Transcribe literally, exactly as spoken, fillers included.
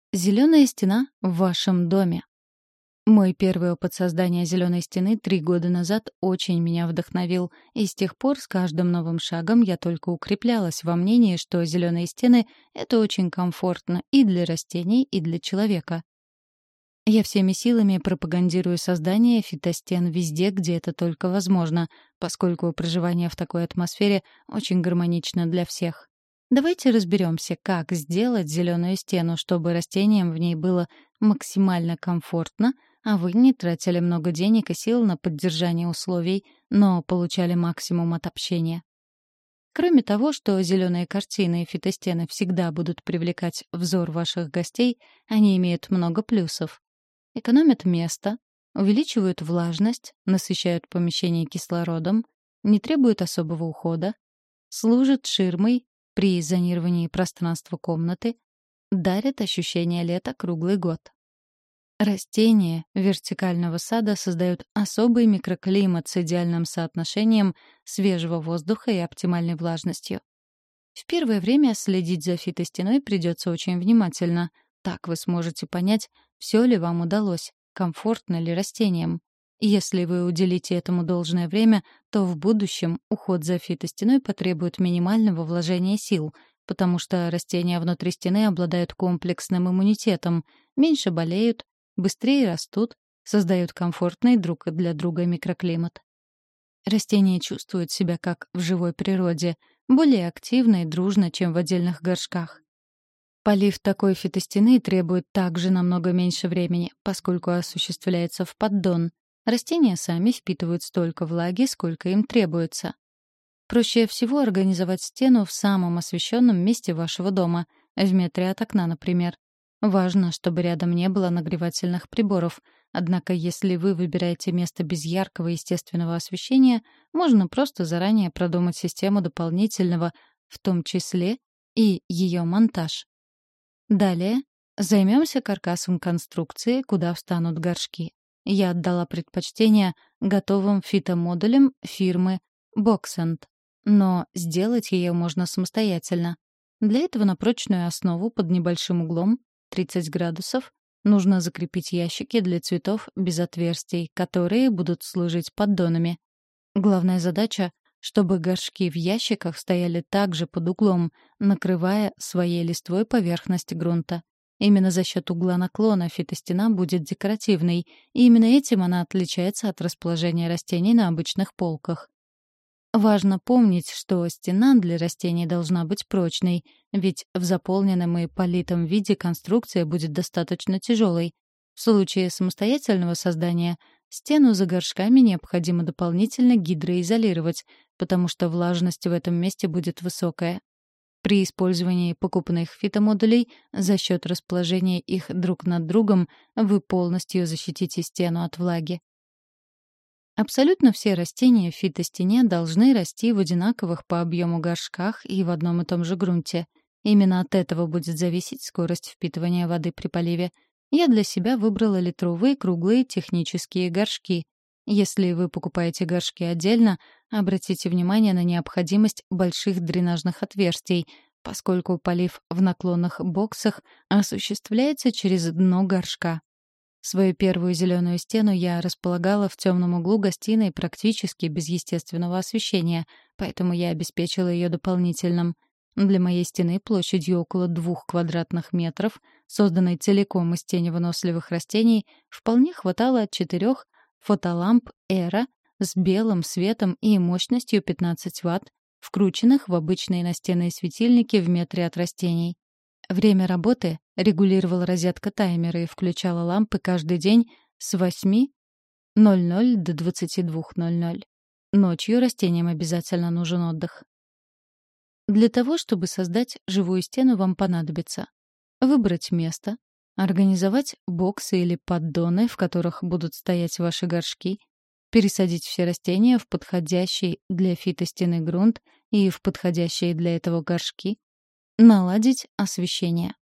Зеленая стена в вашем доме. Мой первый опыт создания зеленой стены три года назад очень меня вдохновил, и с тех пор с каждым новым шагом я только укреплялась во мнении, что зеленые стены — это очень комфортно и для растений, и для человека. Я всеми силами пропагандирую создание фитостен везде, где это только возможно, поскольку проживание в такой атмосфере очень гармонично для всех. Давайте разберемся, как сделать зеленую стену, чтобы растениям в ней было максимально комфортно, а вы не тратили много денег и сил на поддержание условий, но получали максимум от общения. Кроме того, что зеленые картины и фитостены всегда будут привлекать взор ваших гостей, они имеют много плюсов. Экономят место, увеличивают влажность, насыщают помещение кислородом, не требуют особого ухода, служат ширмой при зонировании пространства комнаты, дарят ощущение лета круглый год. Растения вертикального сада создают особый микроклимат с идеальным соотношением свежего воздуха и оптимальной влажностью. В первое время следить за фитостеной придется очень внимательно. Так вы сможете понять, все ли вам удалось, комфортно ли растениям. Если вы уделите этому должное время, то в будущем уход за фитостеной потребует минимального вложения сил, потому что растения внутри стены обладают комплексным иммунитетом, меньше болеют, быстрее растут, создают комфортный друг для друга микроклимат. Растения чувствуют себя как в живой природе, более активно и дружно, чем в отдельных горшках. Полив такой фитостены требует также намного меньше времени, поскольку осуществляется в поддон. Растения сами впитывают столько влаги, сколько им требуется. Проще всего организовать стену в самом освещенном месте вашего дома, в метре от окна, например. Важно, чтобы рядом не было нагревательных приборов, однако если вы выбираете место без яркого естественного освещения, можно просто заранее продумать систему дополнительного, в том числе и ее монтаж. Далее займемся каркасом конструкции, куда встанут горшки. Я отдала предпочтение готовым фитомодулям фирмы Boxent, но сделать ее можно самостоятельно. Для этого на прочную основу под небольшим углом тридцать градусов нужно закрепить ящики для цветов без отверстий, которые будут служить поддонами. Главная задача — чтобы горшки в ящиках стояли также под углом, накрывая своей листвой поверхность грунта. Именно за счет угла наклона фитостена будет декоративной, и именно этим она отличается от расположения растений на обычных полках. Важно помнить, что стена для растений должна быть прочной, ведь в заполненном и политом виде конструкция будет достаточно тяжелой. В случае самостоятельного создания стену за горшками необходимо дополнительно гидроизолировать, потому что влажность в этом месте будет высокая. При использовании покупных фитомодулей за счет расположения их друг над другом вы полностью защитите стену от влаги. Абсолютно все растения в фитостене должны расти в одинаковых по объему горшках и в одном и том же грунте. Именно от этого будет зависеть скорость впитывания воды при поливе. Я для себя выбрала литровые круглые технические горшки. Если вы покупаете горшки отдельно, обратите внимание на необходимость больших дренажных отверстий, поскольку полив в наклонных боксах осуществляется через дно горшка. Свою первую зеленую стену я располагала в темном углу гостиной практически без естественного освещения, поэтому я обеспечила ее дополнительным. Для моей стены площадью около двух квадратных метров, созданной целиком из теневыносливых растений, вполне хватало четырех фотоламп Эра с белым светом и мощностью пятнадцать ватт, вкрученных в обычные настенные светильники в метре от растений. Время работы регулировала розетка таймера и включала лампы каждый день с восьми ноль ноль до двадцати двух ноль ноль. Ночью растениям обязательно нужен отдых. Для того, чтобы создать живую стену, вам понадобится выбрать место, организовать боксы или поддоны, в которых будут стоять ваши горшки, пересадить все растения в подходящий для фитостены грунт и в подходящие для этого горшки, наладить освещение.